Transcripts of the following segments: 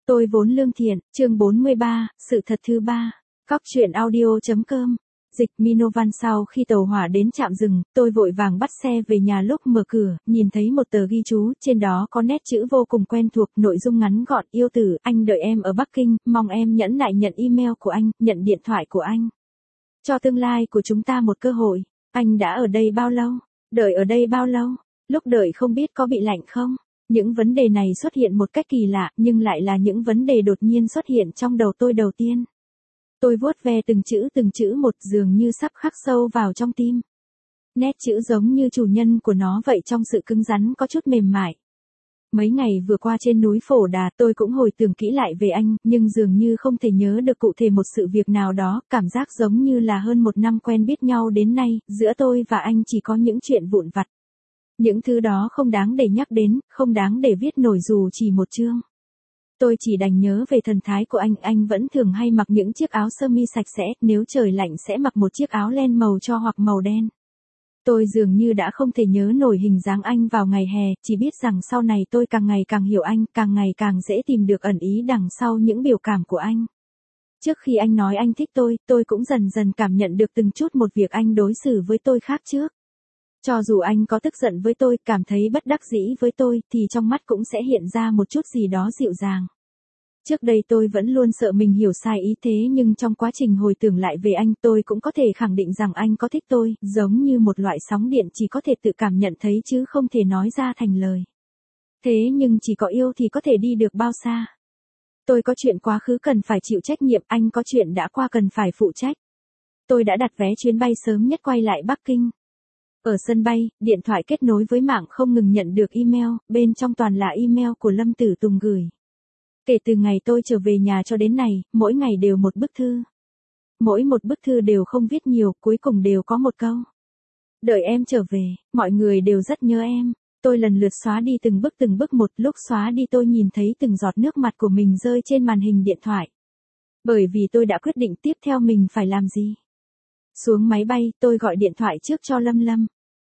Tôi vốn lương thiện, chương 43, sự thật thứ 3. Cóc truyện audio.com. Dịch Minovan. Sau khi tàu hỏa đến trạm dừng, tôi vội vàng bắt xe về nhà. Lúc mở cửa, nhìn thấy một tờ ghi chú, trên đó có nét chữ vô cùng quen thuộc, nội dung ngắn gọn: yêu tử, anh đợi em ở Bắc Kinh, mong em nhẫn nại nhận email của anh, nhận điện thoại của anh. Cho tương lai của chúng ta một cơ hội. Anh đã ở đây bao lâu? Đợi ở đây bao lâu? Lúc đợi không biết có bị lạnh không? Những vấn đề này xuất hiện một cách kỳ lạ, nhưng lại là những vấn đề đột nhiên xuất hiện trong đầu tôi đầu tiên. Tôi vuốt ve từng chữ một, dường như sắp khắc sâu vào trong tim. Nét chữ giống như chủ nhân của nó vậy, trong sự cứng rắn có chút mềm mại. Mấy ngày vừa qua trên núi Phổ Đà, tôi cũng hồi tưởng kỹ lại về anh, nhưng dường như không thể nhớ được cụ thể một sự việc nào đó, cảm giác giống như là hơn 1 năm quen biết nhau đến nay, giữa tôi và anh chỉ có những chuyện vụn vặt. Những thứ đó không đáng để nhắc đến, không đáng để viết nổi dù chỉ một chương. Tôi chỉ đành nhớ về thần thái của anh vẫn thường hay mặc những chiếc áo sơ mi sạch sẽ, nếu trời lạnh sẽ mặc một chiếc áo len màu tro hoặc màu đen. Tôi dường như đã không thể nhớ nổi hình dáng anh vào ngày hè, chỉ biết rằng sau này tôi càng ngày càng hiểu anh, càng ngày càng dễ tìm được ẩn ý đằng sau những biểu cảm của anh. Trước khi anh nói anh thích tôi cũng dần dần cảm nhận được từng chút một việc anh đối xử với tôi khác trước. Cho dù anh có tức giận với tôi, cảm thấy bất đắc dĩ với tôi, thì trong mắt cũng sẽ hiện ra một chút gì đó dịu dàng. Trước đây tôi vẫn luôn sợ mình hiểu sai ý, thế nhưng trong quá trình hồi tưởng lại về anh, tôi cũng có thể khẳng định rằng anh có thích tôi, giống như một loại sóng điện chỉ có thể tự cảm nhận thấy chứ không thể nói ra thành lời. Thế nhưng chỉ có yêu thì có thể đi được bao xa. Tôi có chuyện quá khứ cần phải chịu trách nhiệm, anh có chuyện đã qua cần phải phụ trách. Tôi đã đặt vé chuyến bay sớm nhất quay lại Bắc Kinh. Ở sân bay, điện thoại kết nối với mạng không ngừng nhận được email, bên trong toàn là email của Lâm Tử Tùng gửi. Kể từ ngày tôi trở về nhà cho đến nay, mỗi ngày đều một bức thư. Mỗi một bức thư đều không viết nhiều, cuối cùng đều có một câu: đợi em trở về, mọi người đều rất nhớ em. Tôi lần lượt xóa đi từng bức một, lúc xóa đi tôi nhìn thấy từng giọt nước mặt của mình rơi trên màn hình điện thoại. Bởi vì tôi đã quyết định tiếp theo mình phải làm gì. Xuống máy bay, tôi gọi điện thoại trước cho Lâm Lâm.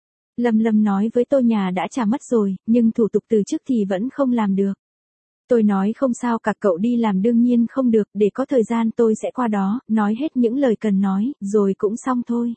Lâm nói với tôi nhà đã trả mất rồi, nhưng thủ tục từ chức thì vẫn không làm được. Tôi nói không sao cả, cậu đi làm đương nhiên không được, để có thời gian tôi sẽ qua đó, nói hết những lời cần nói, rồi cũng xong thôi.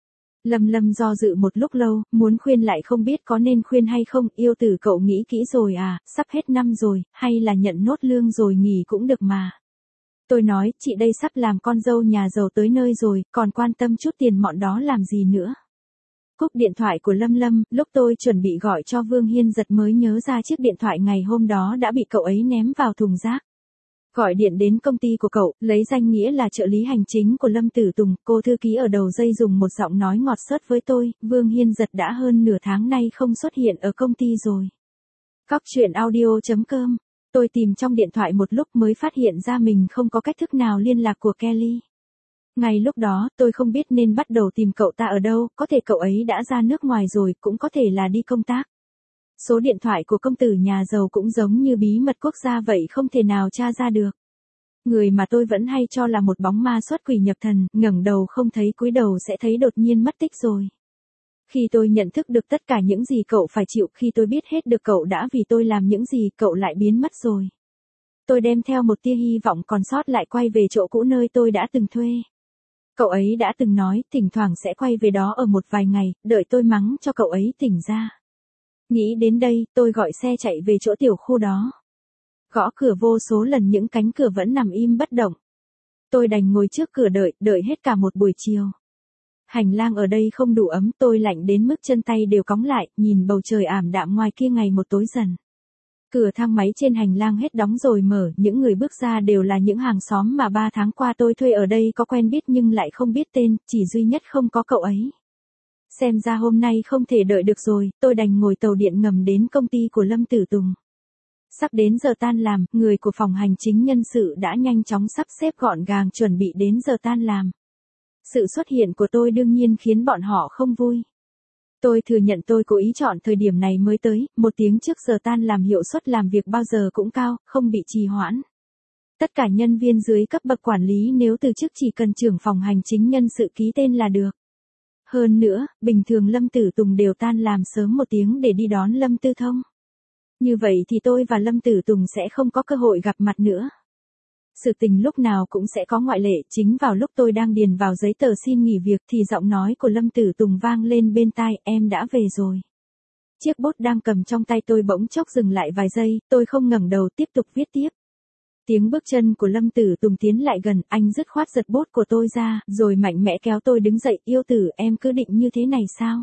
Lâm do dự một lúc lâu, muốn khuyên lại không biết có nên khuyên hay không. Yêu tử, cậu nghĩ kỹ rồi à, sắp hết năm rồi, hay là nhận nốt lương rồi nghỉ cũng được mà. Tôi nói, chị đây sắp làm con dâu nhà giàu tới nơi rồi, còn quan tâm chút tiền mọn đó làm gì nữa. Cúp điện thoại của Lâm, lúc tôi chuẩn bị gọi cho Vương Hiên Giật mới nhớ ra chiếc điện thoại ngày hôm đó đã bị cậu ấy ném vào thùng rác. Gọi điện đến công ty của cậu, lấy danh nghĩa là trợ lý hành chính của Lâm Tử Tùng, cô thư ký ở đầu dây dùng một giọng nói ngọt xớt với tôi: Vương Hiên Giật đã hơn nửa tháng nay không xuất hiện ở công ty rồi. Cóc truyện audio.com. Tôi tìm trong điện thoại một lúc mới phát hiện ra mình không có cách thức nào liên lạc của Kelly. Ngay lúc đó, tôi không biết nên bắt đầu tìm cậu ta ở đâu, có thể cậu ấy đã ra nước ngoài rồi, cũng có thể là đi công tác. Số điện thoại của công tử nhà giàu cũng giống như bí mật quốc gia vậy, không thể nào tra ra được. Người mà tôi vẫn hay cho là một bóng ma xuất quỷ nhập thần, ngẩng đầu không thấy cúi đầu sẽ thấy đột nhiên mất tích rồi. Khi tôi nhận thức được tất cả những gì cậu phải chịu, khi tôi biết hết được cậu đã vì tôi làm những gì, cậu lại biến mất rồi. Tôi đem theo một tia hy vọng còn sót lại quay về chỗ cũ nơi tôi đã từng thuê. Cậu ấy đã từng nói, thỉnh thoảng sẽ quay về đó ở một vài ngày, đợi tôi mắng cho cậu ấy tỉnh ra. Nghĩ đến đây, tôi gọi xe chạy về chỗ tiểu khu đó. Gõ cửa vô số lần những cánh cửa vẫn nằm im bất động. Tôi đành ngồi trước cửa đợi hết cả một buổi chiều. Hành lang ở đây không đủ ấm, tôi lạnh đến mức chân tay đều cóng lại, nhìn bầu trời ảm đạm ngoài kia ngày một tối dần. Cửa thang máy trên hành lang hết đóng rồi mở, những người bước ra đều là những hàng xóm mà 3 tháng qua tôi thuê ở đây, có quen biết nhưng lại không biết tên, chỉ duy nhất không có cậu ấy. Xem ra hôm nay không thể đợi được rồi, tôi đành ngồi tàu điện ngầm đến công ty của Lâm Tử Tùng. Sắp đến giờ tan làm, người của phòng hành chính nhân sự đã nhanh chóng sắp xếp gọn gàng chuẩn bị đến giờ tan làm. Sự xuất hiện của tôi đương nhiên khiến bọn họ không vui. Tôi thừa nhận tôi cố ý chọn thời điểm này mới tới, 1 tiếng trước giờ tan làm hiệu suất làm việc bao giờ cũng cao, không bị trì hoãn. Tất cả nhân viên dưới cấp bậc quản lý nếu từ chức chỉ cần trưởng phòng hành chính nhân sự ký tên là được. Hơn nữa, bình thường Lâm Tử Tùng đều tan làm sớm 1 tiếng để đi đón Lâm Tư Thông. Như vậy thì tôi và Lâm Tử Tùng sẽ không có cơ hội gặp mặt nữa. Sự tình lúc nào cũng sẽ có ngoại lệ, chính vào lúc tôi đang điền vào giấy tờ xin nghỉ việc thì giọng nói của Lâm Tử Tùng vang lên bên tai, em đã về rồi. Chiếc bút đang cầm trong tay tôi bỗng chốc dừng lại vài giây, tôi không ngẩng đầu tiếp tục viết tiếp. Tiếng bước chân của Lâm Tử Tùng tiến lại gần, anh dứt khoát giật bút của tôi ra, rồi mạnh mẽ kéo tôi đứng dậy, yêu tử em cứ định như thế này sao?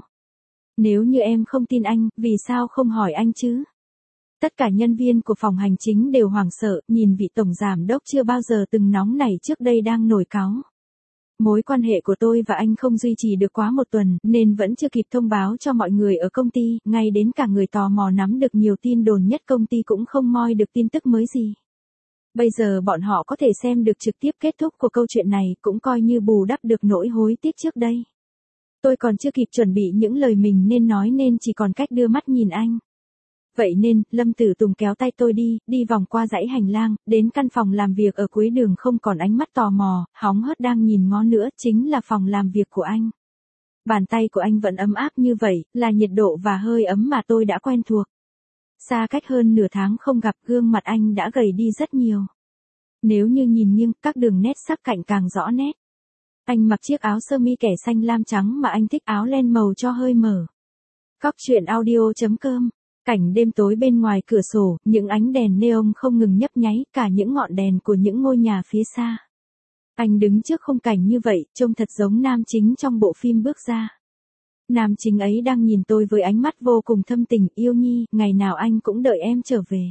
Nếu như em không tin anh, vì sao không hỏi anh chứ? Tất cả nhân viên của phòng hành chính đều hoảng sợ, nhìn vị tổng giám đốc chưa bao giờ từng nóng nảy trước đây đang nổi cáu. Mối quan hệ của tôi và anh không duy trì được quá một tuần, nên vẫn chưa kịp thông báo cho mọi người ở công ty, ngay đến cả người tò mò nắm được nhiều tin đồn nhất công ty cũng không moi được tin tức mới gì. Bây giờ bọn họ có thể xem được trực tiếp kết thúc của câu chuyện này, cũng coi như bù đắp được nỗi hối tiếc trước đây. Tôi còn chưa kịp chuẩn bị những lời mình nên nói nên chỉ còn cách đưa mắt nhìn anh. Vậy nên, Lâm Tử Tùng kéo tay tôi đi vòng qua dãy hành lang, đến căn phòng làm việc ở cuối đường không còn ánh mắt tò mò, hóng hớt đang nhìn ngó nữa, chính là phòng làm việc của anh. Bàn tay của anh vẫn ấm áp như vậy, là nhiệt độ và hơi ấm mà tôi đã quen thuộc. Xa cách hơn nửa tháng không gặp, gương mặt anh đã gầy đi rất nhiều. Nếu như nhìn nghiêng, các đường nét sắc cạnh càng rõ nét. Anh mặc chiếc áo sơ mi kẻ xanh lam trắng mà anh thích, áo len màu cho hơi mở. Cóc truyện audio.com. Cảnh đêm tối bên ngoài cửa sổ, những ánh đèn neon không ngừng nhấp nháy, cả những ngọn đèn của những ngôi nhà phía xa. Anh đứng trước khung cảnh như vậy, trông thật giống nam chính trong bộ phim bước ra. Nam chính ấy đang nhìn tôi với ánh mắt vô cùng thâm tình, yêu Nhi, ngày nào anh cũng đợi em trở về.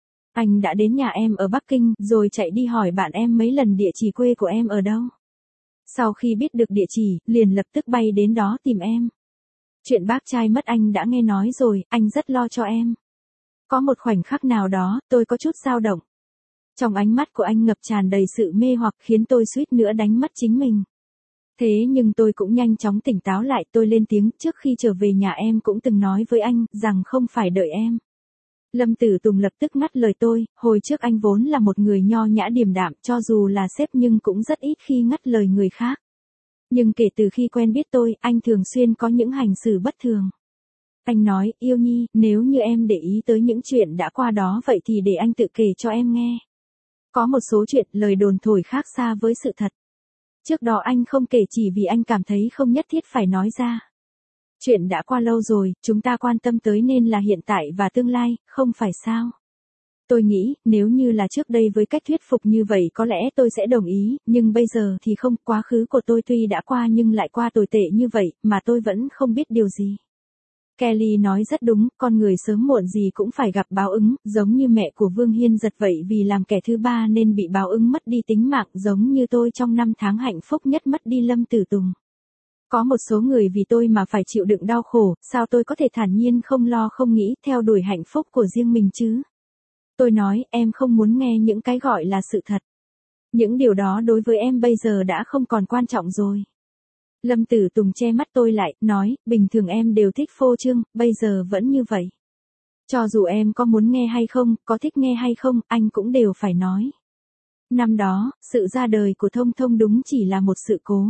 Anh đã đến nhà em ở Bắc Kinh, rồi chạy đi hỏi bạn em mấy lần địa chỉ quê của em ở đâu. Sau khi biết được địa chỉ, liền lập tức bay đến đó tìm em. Chuyện bác trai mất anh đã nghe nói rồi, anh rất lo cho em. Có một khoảnh khắc nào đó, tôi có chút dao động. Trong ánh mắt của anh ngập tràn đầy sự mê hoặc khiến tôi suýt nữa đánh mất chính mình. Thế nhưng tôi cũng nhanh chóng tỉnh táo lại, tôi lên tiếng, trước khi trở về nhà em cũng từng nói với anh, rằng không phải đợi em. Lâm Tử Tùng lập tức ngắt lời tôi, hồi trước anh vốn là một người nho nhã điềm đạm, cho dù là sếp nhưng cũng rất ít khi ngắt lời người khác. Nhưng kể từ khi quen biết tôi, anh thường xuyên có những hành xử bất thường. Anh nói, yêu Nhi, nếu như em để ý tới những chuyện đã qua đó vậy thì để anh tự kể cho em nghe. Có một số chuyện, lời đồn thổi khác xa với sự thật. Trước đó anh không kể chỉ vì anh cảm thấy không nhất thiết phải nói ra. Chuyện đã qua lâu rồi, chúng ta quan tâm tới nên là hiện tại và tương lai, không phải sao? Tôi nghĩ, nếu như là trước đây với cách thuyết phục như vậy có lẽ tôi sẽ đồng ý, nhưng bây giờ thì không, quá khứ của tôi tuy đã qua nhưng lại qua tồi tệ như vậy, mà tôi vẫn không biết điều gì. Kelly nói rất đúng, con người sớm muộn gì cũng phải gặp báo ứng, giống như mẹ của Vương Hiên Giật vậy, vì làm kẻ thứ ba nên bị báo ứng mất đi tính mạng, giống như tôi trong 5 tháng hạnh phúc nhất mất đi Lâm Tử Tùng. Có một số người vì tôi mà phải chịu đựng đau khổ, sao tôi có thể thản nhiên không lo không nghĩ, theo đuổi hạnh phúc của riêng mình chứ? Tôi nói, em không muốn nghe những cái gọi là sự thật. Những điều đó đối với em bây giờ đã không còn quan trọng rồi. Lâm Tử Tùng che mắt tôi lại, nói, bình thường em đều thích phô trương, bây giờ vẫn như vậy. Cho dù em có muốn nghe hay không, có thích nghe hay không, anh cũng đều phải nói. Năm đó, sự ra đời của Thông Thông đúng chỉ là một sự cố.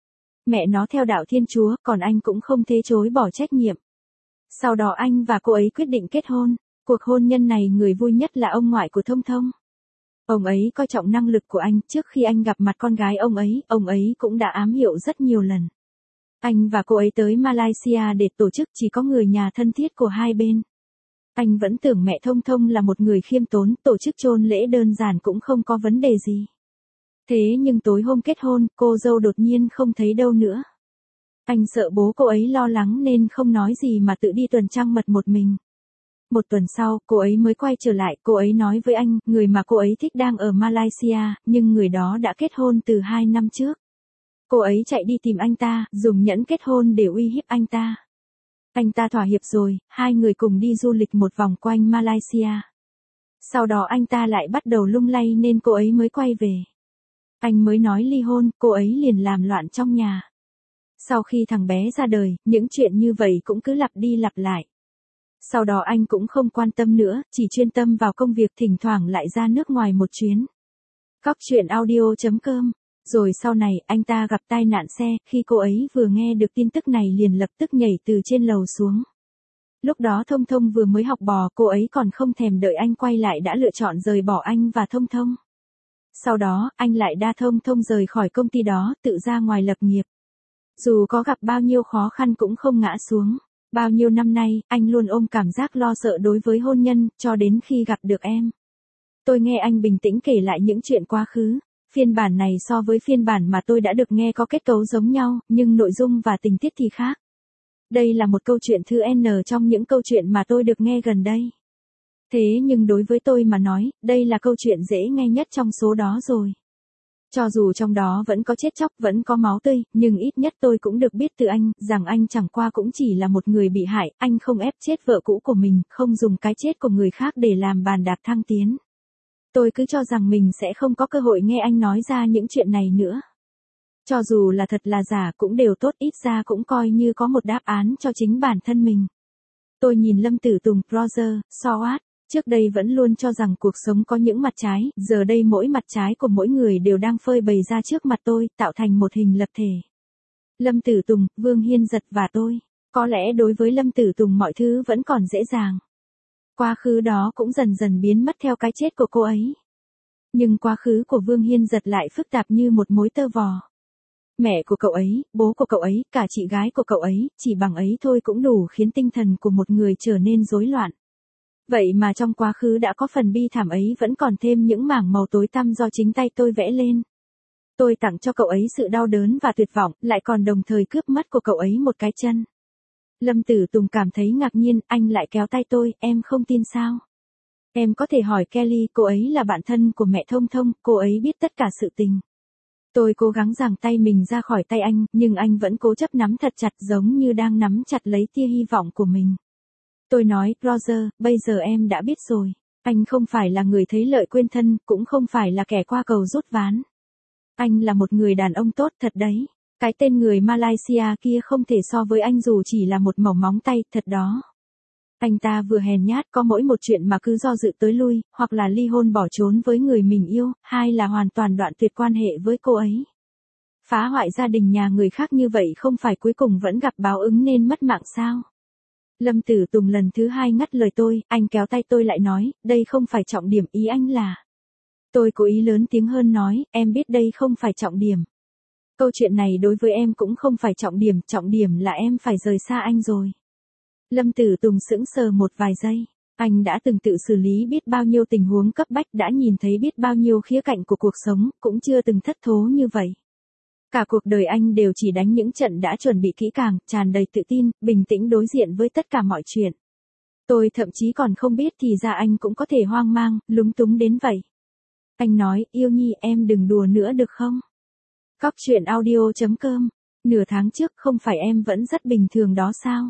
Mẹ nó theo đạo Thiên Chúa, còn anh cũng không thế chối bỏ trách nhiệm. Sau đó anh và cô ấy quyết định kết hôn. Cuộc hôn nhân này người vui nhất là ông ngoại của Thông Thông. Ông ấy coi trọng năng lực của anh, trước khi anh gặp mặt con gái ông ấy cũng đã ám hiệu rất nhiều lần. Anh và cô ấy tới Malaysia để tổ chức, chỉ có người nhà thân thiết của hai bên. Anh vẫn tưởng mẹ Thông Thông là một người khiêm tốn, tổ chức chôn lễ đơn giản cũng không có vấn đề gì. Thế nhưng tối hôm kết hôn, cô dâu đột nhiên không thấy đâu nữa. Anh sợ bố cô ấy lo lắng nên không nói gì mà tự đi tuần trăng mật một mình. Một tuần sau, cô ấy mới quay trở lại, cô ấy nói với anh, người mà cô ấy thích đang ở Malaysia, nhưng người đó đã kết hôn từ 2 năm trước. Cô ấy chạy đi tìm anh ta, dùng nhẫn kết hôn để uy hiếp anh ta. Anh ta thỏa hiệp rồi, hai người cùng đi du lịch một vòng quanh Malaysia. Sau đó anh ta lại bắt đầu lung lay nên cô ấy mới quay về. Anh mới nói ly hôn, cô ấy liền làm loạn trong nhà. Sau khi thằng bé ra đời, những chuyện như vậy cũng cứ lặp đi lặp lại. Sau đó anh cũng không quan tâm nữa, chỉ chuyên tâm vào công việc, thỉnh thoảng lại ra nước ngoài một chuyến. Cóc truyện audio.com. Rồi sau này, anh ta gặp tai nạn xe, khi cô ấy vừa nghe được tin tức này liền lập tức nhảy từ trên lầu xuống. Lúc đó Thông Thông vừa mới học bò, cô ấy còn không thèm đợi anh quay lại đã lựa chọn rời bỏ anh và Thông Thông. sau đó, anh lại đa thông thông rời khỏi công ty đó, tự ra ngoài lập nghiệp. Dù có gặp bao nhiêu khó khăn cũng không ngã xuống. Bao nhiêu năm nay, anh luôn ôm cảm giác lo sợ đối với hôn nhân, cho đến khi gặp được em. Tôi nghe anh bình tĩnh kể lại những chuyện quá khứ. Phiên bản này so với phiên bản mà tôi đã được nghe có kết cấu giống nhau, nhưng nội dung và tình tiết thì khác. Đây là một câu chuyện thứ N trong những câu chuyện mà tôi được nghe gần đây. Thế nhưng đối với tôi mà nói, đây là câu chuyện dễ nghe nhất trong số đó rồi. Cho dù trong đó vẫn có chết chóc, vẫn có máu tươi, nhưng ít nhất tôi cũng được biết từ anh, rằng anh chẳng qua cũng chỉ là một người bị hại, anh không ép chết vợ cũ của mình, không dùng cái chết của người khác để làm bàn đạp thăng tiến. Tôi cứ cho rằng mình sẽ không có cơ hội nghe anh nói ra những chuyện này nữa. Cho dù là thật là giả cũng đều tốt, ít ra cũng coi như có một đáp án cho chính bản thân mình. Tôi nhìn Lâm Tử Tùng, Roger, Soat. Trước đây vẫn luôn cho rằng cuộc sống có những mặt trái, giờ đây mỗi mặt trái của mỗi người đều đang phơi bày ra trước mặt tôi, tạo thành một hình lập thể. Lâm Tử Tùng, Vương Hiên Giật và tôi. Có lẽ đối với Lâm Tử Tùng mọi thứ vẫn còn dễ dàng. Quá khứ đó cũng dần dần biến mất theo cái chết của cô ấy. Nhưng quá khứ của Vương Hiên Giật lại phức tạp như một mối tơ vò. Mẹ của cậu ấy, bố của cậu ấy, cả chị gái của cậu ấy, chỉ bằng ấy thôi cũng đủ khiến tinh thần của một người trở nên rối loạn. Vậy mà trong quá khứ đã có phần bi thảm ấy vẫn còn thêm những mảng màu tối tăm do chính tay tôi vẽ lên. Tôi tặng cho cậu ấy sự đau đớn và tuyệt vọng, lại còn đồng thời cướp mất của cậu ấy một cái chân. Lâm Tử Tùng cảm thấy ngạc nhiên, anh lại kéo tay tôi, em không tin sao? Em có thể hỏi Kelly, cô ấy là bạn thân của mẹ Thông Thông, cô ấy biết tất cả sự tình. Tôi cố gắng giằng tay mình ra khỏi tay anh, nhưng anh vẫn cố chấp nắm thật chặt giống như đang nắm chặt lấy tia hy vọng của mình. Tôi nói, Roger, bây giờ em đã biết rồi. Anh không phải là người thấy lợi quên thân, cũng không phải là kẻ qua cầu rút ván. Anh là một người đàn ông tốt thật đấy. Cái tên người Malaysia kia không thể so với anh dù chỉ là một mẩu móng tay, thật đó. Anh ta vừa hèn nhát có mỗi một chuyện mà cứ do dự tới lui, hoặc là ly hôn bỏ trốn với người mình yêu, hai là hoàn toàn đoạn tuyệt quan hệ với cô ấy. Phá hoại gia đình nhà người khác như vậy không phải cuối cùng vẫn gặp báo ứng nên mất mạng sao? Lâm Tử Tùng lần thứ hai ngắt lời tôi, anh kéo tay tôi lại nói, đây không phải trọng điểm, ý anh là. Tôi cố ý lớn tiếng hơn nói, em biết đây không phải trọng điểm. Câu chuyện này đối với em cũng không phải trọng điểm là em phải rời xa anh rồi. Lâm Tử Tùng sững sờ một vài giây. Anh đã từng tự xử lý biết bao nhiêu tình huống cấp bách, đã nhìn thấy biết bao nhiêu khía cạnh của cuộc sống, cũng chưa từng thất thố như vậy. Cả cuộc đời anh đều chỉ đánh những trận đã chuẩn bị kỹ càng, tràn đầy tự tin, bình tĩnh đối diện với tất cả mọi chuyện. Tôi thậm chí còn không biết thì ra anh cũng có thể hoang mang, lúng túng đến vậy. Anh nói, yêu Nhi em đừng đùa nữa được không? Cóc truyện audio.com. Nửa tháng trước không phải em vẫn rất bình thường đó sao?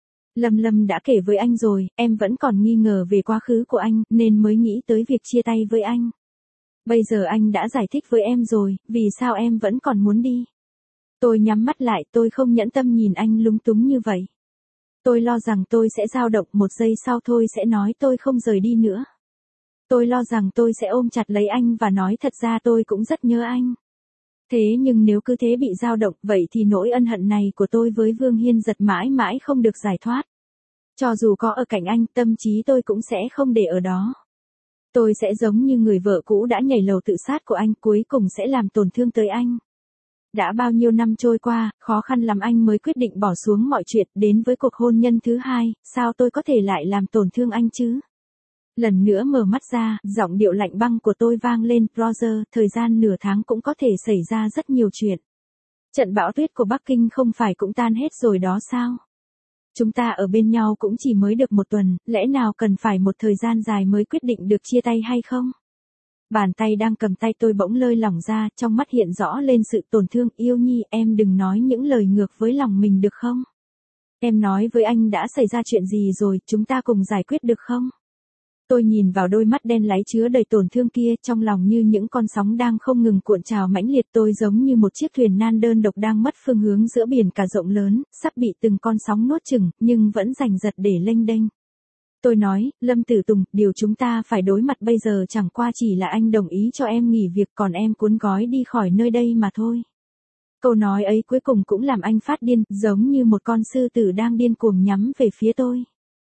Lâm đã kể với anh rồi, em vẫn còn nghi ngờ về quá khứ của anh, nên mới nghĩ tới việc chia tay với anh. Bây giờ anh đã giải thích với em rồi, vì sao em vẫn còn muốn đi? Tôi nhắm mắt lại, tôi không nhẫn tâm nhìn anh lúng túng như vậy. Tôi lo rằng tôi sẽ dao động, một giây sau thôi sẽ nói tôi không rời đi nữa. Tôi lo rằng tôi sẽ ôm chặt lấy anh và nói thật ra tôi cũng rất nhớ anh. Thế nhưng nếu cứ thế bị dao động, vậy thì nỗi ân hận này của tôi với Vương Hiên Giật mãi mãi không được giải thoát. Cho dù có ở cạnh anh, tâm trí tôi cũng sẽ không để ở đó. Tôi sẽ giống như người vợ cũ đã nhảy lầu tự sát của anh, cuối cùng sẽ làm tổn thương tới anh. Đã bao nhiêu năm trôi qua, khó khăn lắm anh mới quyết định bỏ xuống mọi chuyện, đến với cuộc hôn nhân thứ hai, sao tôi có thể lại làm tổn thương anh chứ? Lần nữa mở mắt ra, giọng điệu lạnh băng của tôi vang lên, Roger, thời gian nửa tháng cũng có thể xảy ra rất nhiều chuyện. Trận bão tuyết của Bắc Kinh không phải cũng tan hết rồi đó sao? Chúng ta ở bên nhau cũng chỉ mới được một tuần, lẽ nào cần phải một thời gian dài mới quyết định được chia tay hay không? Bàn tay đang cầm tay tôi bỗng lơi lỏng ra, trong mắt hiện rõ lên sự tổn thương, yêu Nhi, em đừng nói những lời ngược với lòng mình được không? Em nói với anh đã xảy ra chuyện gì rồi, chúng ta cùng giải quyết được không? Tôi nhìn vào đôi mắt đen láy chứa đầy tổn thương kia, trong lòng như những con sóng đang không ngừng cuộn trào mãnh liệt, tôi giống như một chiếc thuyền nan đơn độc đang mất phương hướng giữa biển cả rộng lớn, sắp bị từng con sóng nuốt chửng, nhưng vẫn giành giật để lênh đênh. Tôi nói, Lâm Tử Tùng, điều chúng ta phải đối mặt bây giờ chẳng qua chỉ là anh đồng ý cho em nghỉ việc, còn em cuốn gói đi khỏi nơi đây mà thôi. Câu nói ấy cuối cùng cũng làm anh phát điên, giống như một con sư tử đang điên cuồng nhắm về phía tôi.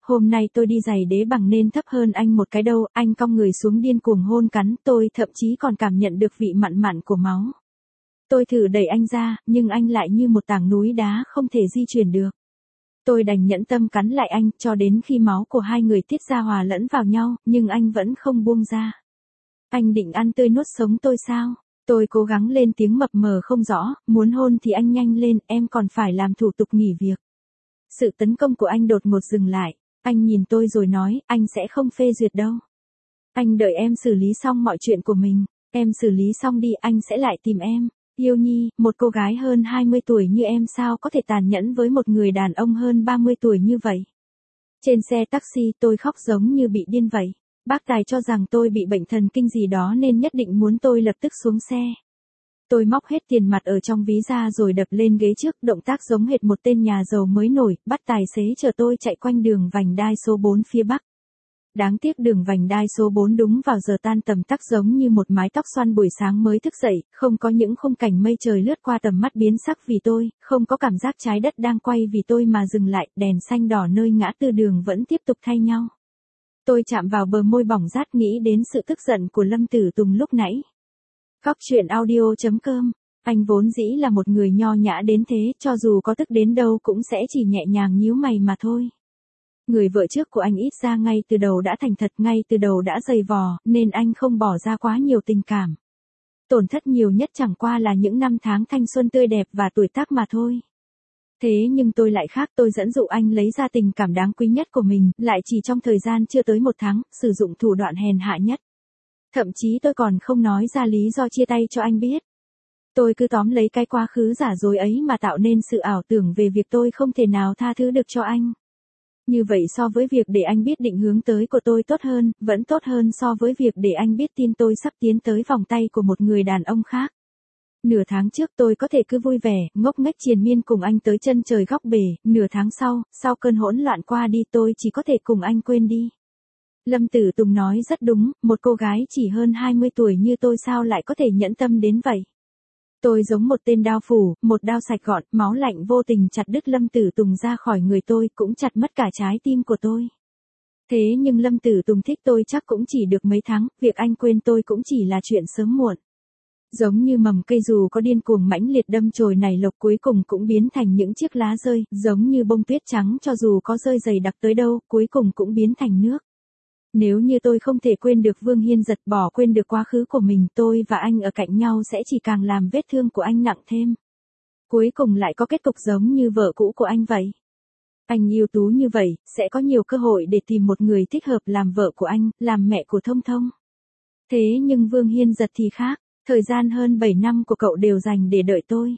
Hôm nay tôi đi giày đế bằng nên thấp hơn anh một cái đâu, anh cong người xuống điên cuồng hôn cắn tôi, thậm chí còn cảm nhận được vị mặn mặn của máu. Tôi thử đẩy anh ra, nhưng anh lại như một tảng núi đá không thể di chuyển được. Tôi đành nhẫn tâm cắn lại anh, cho đến khi máu của hai người tiết ra hòa lẫn vào nhau, nhưng anh vẫn không buông ra. Anh định ăn tươi nuốt sống tôi sao? Tôi cố gắng lên tiếng mập mờ không rõ, muốn hôn thì anh nhanh lên, em còn phải làm thủ tục nghỉ việc. Sự tấn công của anh đột ngột dừng lại, anh nhìn tôi rồi nói, anh sẽ không phê duyệt đâu. Anh đợi em xử lý xong mọi chuyện của mình, em xử lý xong đi anh sẽ lại tìm em. Yêu Nhi, một cô gái hơn 20 tuổi như em sao có thể tàn nhẫn với một người đàn ông hơn 30 tuổi như vậy. Trên xe taxi tôi khóc giống như bị điên vậy. Bác tài cho rằng tôi bị bệnh thần kinh gì đó nên nhất định muốn tôi lập tức xuống xe. Tôi móc hết tiền mặt ở trong ví ra rồi đập lên ghế trước, động tác giống hệt một tên nhà giàu mới nổi, bắt tài xế chở tôi chạy quanh đường vành đai số 4 phía Bắc. Đáng tiếc đường vành đai số 4 đúng vào giờ tan tầm tắc giống như một mái tóc xoăn buổi sáng mới thức dậy, không có những khung cảnh mây trời lướt qua tầm mắt biến sắc vì tôi, không có cảm giác trái đất đang quay vì tôi mà dừng lại, đèn xanh đỏ nơi ngã tư đường vẫn tiếp tục thay nhau. Tôi chạm vào bờ môi bỏng rát nghĩ đến sự tức giận của Lâm Tử Tùng lúc nãy. Góc truyện audio.com, anh vốn dĩ là một người nho nhã đến thế, cho dù có tức đến đâu cũng sẽ chỉ nhẹ nhàng nhíu mày mà thôi. Người vợ trước của anh ít ra ngay từ đầu đã thành thật, ngay từ đầu đã dày vò, nên anh không bỏ ra quá nhiều tình cảm. Tổn thất nhiều nhất chẳng qua là những năm tháng thanh xuân tươi đẹp và tuổi tác mà thôi. Thế nhưng tôi lại khác, tôi dẫn dụ anh lấy ra tình cảm đáng quý nhất của mình, lại chỉ trong thời gian chưa tới một tháng, sử dụng thủ đoạn hèn hạ nhất. Thậm chí tôi còn không nói ra lý do chia tay cho anh biết. Tôi cứ tóm lấy cái quá khứ giả dối ấy mà tạo nên sự ảo tưởng về việc tôi không thể nào tha thứ được cho anh. Như vậy so với việc để anh biết định hướng tới của tôi tốt hơn, vẫn tốt hơn so với việc để anh biết tin tôi sắp tiến tới vòng tay của một người đàn ông khác. Nửa tháng trước tôi có thể cứ vui vẻ, ngốc nghếch triền miên cùng anh tới chân trời góc bể, nửa tháng sau cơn hỗn loạn qua đi tôi chỉ có thể cùng anh quên đi. Lâm Tử Tùng nói rất đúng, một cô gái chỉ hơn 20 tuổi như tôi sao lại có thể nhẫn tâm đến vậy. Tôi giống một tên đao phủ, một đao sạch gọn, máu lạnh vô tình chặt đứt Lâm Tử Tùng ra khỏi người tôi, cũng chặt mất cả trái tim của tôi. Thế nhưng Lâm Tử Tùng thích tôi chắc cũng chỉ được mấy tháng, việc anh quên tôi cũng chỉ là chuyện sớm muộn. Giống như mầm cây dù có điên cuồng mãnh liệt đâm chồi nảy lộc cuối cùng cũng biến thành những chiếc lá rơi, giống như bông tuyết trắng cho dù có rơi dày đặc tới đâu, cuối cùng cũng biến thành nước. Nếu như tôi không thể quên được Vương Hiên Giật, bỏ quên được quá khứ của mình, tôi và anh ở cạnh nhau sẽ chỉ càng làm vết thương của anh nặng thêm. Cuối cùng lại có kết cục giống như vợ cũ của anh vậy. Anh ưu tú như vậy, sẽ có nhiều cơ hội để tìm một người thích hợp làm vợ của anh, làm mẹ của Thông Thông. Thế nhưng Vương Hiên Giật thì khác, thời gian hơn 7 năm của cậu đều dành để đợi tôi.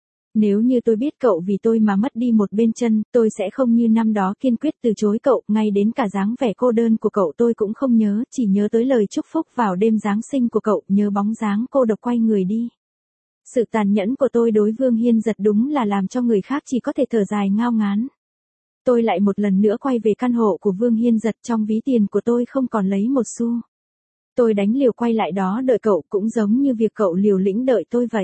Nếu như tôi biết cậu vì tôi mà mất đi một bên chân, tôi sẽ không như năm đó kiên quyết từ chối cậu, ngay đến cả dáng vẻ cô đơn của cậu tôi cũng không nhớ, chỉ nhớ tới lời chúc phúc vào đêm Giáng sinh của cậu, nhớ bóng dáng cô độc quay người đi. Sự tàn nhẫn của tôi đối Vương Hiên Giật đúng là làm cho người khác chỉ có thể thở dài ngao ngán. Tôi lại một lần nữa quay về căn hộ của Vương Hiên Giật, trong ví tiền của tôi không còn lấy một xu. Tôi đánh liều quay lại đó đợi cậu, cũng giống như việc cậu liều lĩnh đợi tôi vậy.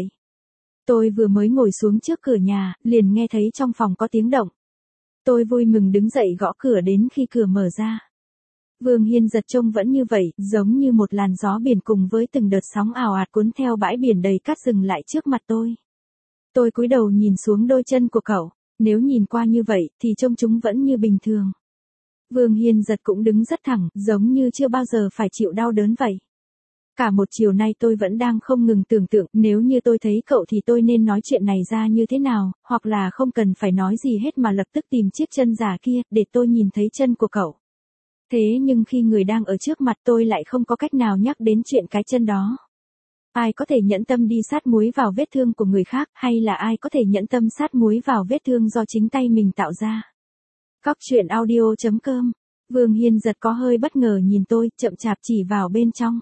Tôi vừa mới ngồi xuống trước cửa nhà, liền nghe thấy trong phòng có tiếng động. Tôi vui mừng đứng dậy gõ cửa đến khi cửa mở ra. Vương Hiên Giật trông vẫn như vậy, giống như một làn gió biển cùng với từng đợt sóng ào ạt cuốn theo bãi biển đầy cát dừng lại trước mặt tôi. Tôi cúi đầu nhìn xuống đôi chân của cậu, nếu nhìn qua như vậy thì trông chúng vẫn như bình thường. Vương Hiên Giật cũng đứng rất thẳng, giống như chưa bao giờ phải chịu đau đớn vậy. Cả một chiều nay tôi vẫn đang không ngừng tưởng tượng, nếu như tôi thấy cậu thì tôi nên nói chuyện này ra như thế nào, hoặc là không cần phải nói gì hết mà lập tức tìm chiếc chân giả kia, để tôi nhìn thấy chân của cậu. Thế nhưng khi người đang ở trước mặt tôi lại không có cách nào nhắc đến chuyện cái chân đó. Ai có thể nhẫn tâm đi sát muối vào vết thương của người khác, hay là ai có thể nhẫn tâm sát muối vào vết thương do chính tay mình tạo ra? Góc truyện audio.com, Vương Hiên Giật có hơi bất ngờ nhìn tôi, chậm chạp chỉ vào bên trong.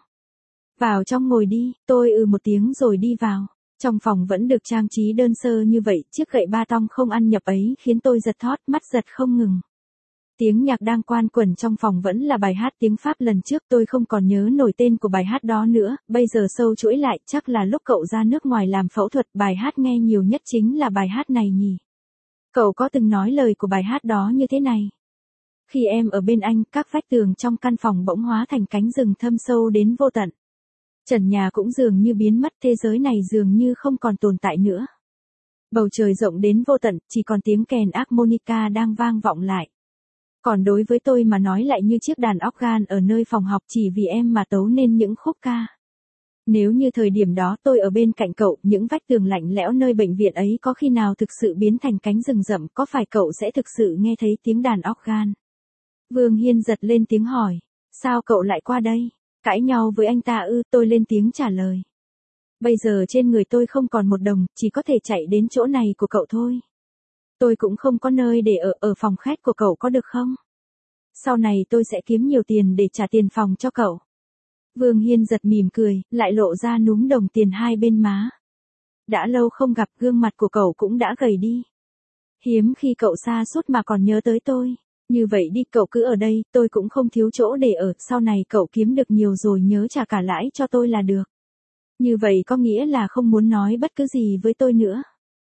Vào trong ngồi đi, tôi một tiếng rồi đi vào. Trong phòng vẫn được trang trí đơn sơ như vậy, chiếc gậy ba tong không ăn nhập ấy khiến tôi giật thót, mắt giật không ngừng. Tiếng nhạc đang quanh quẩn trong phòng vẫn là bài hát tiếng Pháp lần trước, tôi không còn nhớ nổi tên của bài hát đó nữa, bây giờ sâu chuỗi lại, chắc là lúc cậu ra nước ngoài làm phẫu thuật, bài hát nghe nhiều nhất chính là bài hát này nhỉ. Cậu có từng nói lời của bài hát đó như thế này? Khi em ở bên anh, các vách tường trong căn phòng bỗng hóa thành cánh rừng thâm sâu đến vô tận. Trần nhà cũng dường như biến mất, thế giới này dường như không còn tồn tại nữa. Bầu trời rộng đến vô tận, chỉ còn tiếng kèn harmonica đang vang vọng lại. Còn đối với tôi mà nói lại như chiếc đàn organ ở nơi phòng học chỉ vì em mà tấu nên những khúc ca. Nếu như thời điểm đó tôi ở bên cạnh cậu, những vách tường lạnh lẽo nơi bệnh viện ấy có khi nào thực sự biến thành cánh rừng rậm, có phải cậu sẽ thực sự nghe thấy tiếng đàn organ? Vương Hiên giật lên tiếng hỏi, sao cậu lại qua đây? Cãi nhau với anh ta ư? Tôi lên tiếng trả lời. Bây giờ trên người tôi không còn một đồng, chỉ có thể chạy đến chỗ này của cậu thôi. Tôi cũng không có nơi để ở phòng khách của cậu có được không? Sau này tôi sẽ kiếm nhiều tiền để trả tiền phòng cho cậu. Vương Hiên giật mỉm cười, lại lộ ra núm đồng tiền hai bên má. Đã lâu không gặp, gương mặt của cậu cũng đã gầy đi. Hiếm khi cậu xa sút mà còn nhớ tới tôi. Như vậy đi, cậu cứ ở đây, tôi cũng không thiếu chỗ để ở, sau này cậu kiếm được nhiều rồi nhớ trả cả lãi cho tôi là được. Như vậy có nghĩa là không muốn nói bất cứ gì với tôi nữa.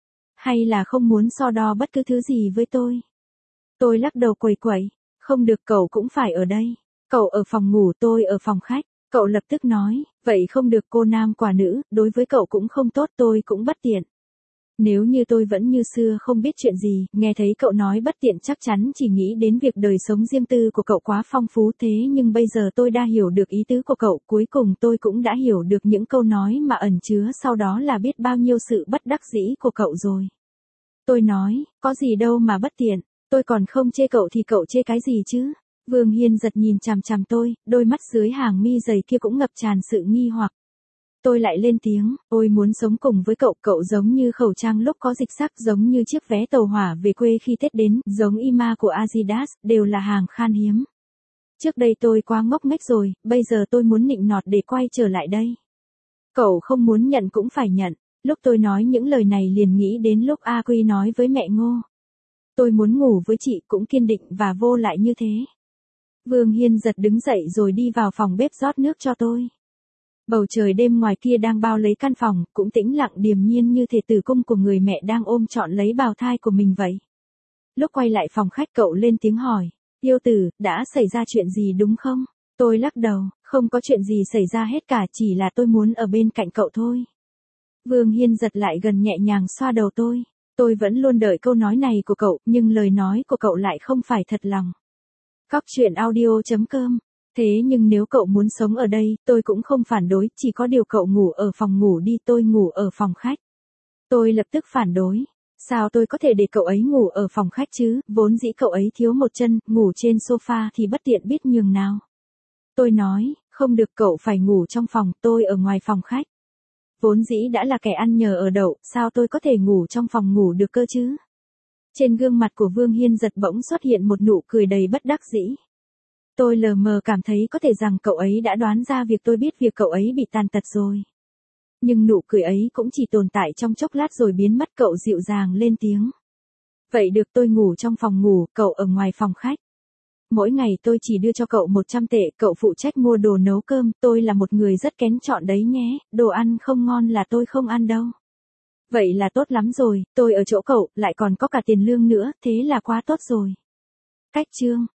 Hay là không muốn so đo bất cứ thứ gì với tôi. Tôi lắc đầu quẩy quẩy, không được, cậu cũng phải ở đây. Cậu ở phòng ngủ, tôi ở phòng khách. Cậu lập tức nói, vậy không được, cô nam quả nữ, đối với cậu cũng không tốt, tôi cũng bất tiện. Nếu như tôi vẫn như xưa không biết chuyện gì, nghe thấy cậu nói bất tiện chắc chắn chỉ nghĩ đến việc đời sống riêng tư của cậu quá phong phú, thế nhưng bây giờ tôi đã hiểu được ý tứ của cậu, cuối cùng tôi cũng đã hiểu được những câu nói mà ẩn chứa sau đó là biết bao nhiêu sự bất đắc dĩ của cậu rồi. Tôi nói, có gì đâu mà bất tiện, tôi còn không chê cậu thì cậu chê cái gì chứ? Vương Hiên giật nhìn chằm chằm tôi, đôi mắt dưới hàng mi dày kia cũng ngập tràn sự nghi hoặc. Tôi lại lên tiếng, ôi muốn sống cùng với cậu, cậu giống như khẩu trang lúc có dịch sắc, giống như chiếc vé tàu hỏa về quê khi Tết đến, giống Ima của Adidas, đều là hàng khan hiếm. Trước đây tôi quá ngốc nghếch rồi, bây giờ tôi muốn nịnh nọt để quay trở lại đây. Cậu không muốn nhận cũng phải nhận. Lúc tôi nói những lời này liền nghĩ đến lúc A Quy nói với mẹ Ngô. Tôi muốn ngủ với chị, cũng kiên định và vô lại như thế. Vương Hiên giật đứng dậy rồi đi vào phòng bếp rót nước cho tôi. Bầu trời đêm ngoài kia đang bao lấy căn phòng, cũng tĩnh lặng điềm nhiên như thể tử cung của người mẹ đang ôm trọn lấy bào thai của mình vậy. Lúc quay lại phòng khách cậu lên tiếng hỏi, yêu tử, đã xảy ra chuyện gì đúng không? Tôi lắc đầu, không có chuyện gì xảy ra hết cả, chỉ là tôi muốn ở bên cạnh cậu thôi. Vương Hiên giật lại gần nhẹ nhàng xoa đầu tôi. Tôi vẫn luôn đợi câu nói này của cậu, nhưng lời nói của cậu lại không phải thật lòng. Cóc truyện audio.com. Thế nhưng nếu cậu muốn sống ở đây, tôi cũng không phản đối, chỉ có điều cậu ngủ ở phòng ngủ đi, tôi ngủ ở phòng khách. Tôi lập tức phản đối. Sao tôi có thể để cậu ấy ngủ ở phòng khách chứ, vốn dĩ cậu ấy thiếu một chân, ngủ trên sofa thì bất tiện biết nhường nào. Tôi nói, không được, cậu phải ngủ trong phòng, tôi ở ngoài phòng khách. Vốn dĩ đã là kẻ ăn nhờ ở đậu, sao tôi có thể ngủ trong phòng ngủ được cơ chứ? Trên gương mặt của Vương Hiên giật bỗng xuất hiện một nụ cười đầy bất đắc dĩ. Tôi lờ mờ cảm thấy có thể rằng cậu ấy đã đoán ra việc tôi biết việc cậu ấy bị tàn tật rồi. Nhưng nụ cười ấy cũng chỉ tồn tại trong chốc lát rồi biến mất. Cậu dịu dàng lên tiếng. Vậy được, tôi ngủ trong phòng ngủ, cậu ở ngoài phòng khách. Mỗi ngày tôi chỉ đưa cho cậu 100 tệ, cậu phụ trách mua đồ nấu cơm, tôi là một người rất kén chọn đấy nhé, đồ ăn không ngon là tôi không ăn đâu. Vậy là tốt lắm rồi, tôi ở chỗ cậu, lại còn có cả tiền lương nữa, thế là quá tốt rồi. Cách chương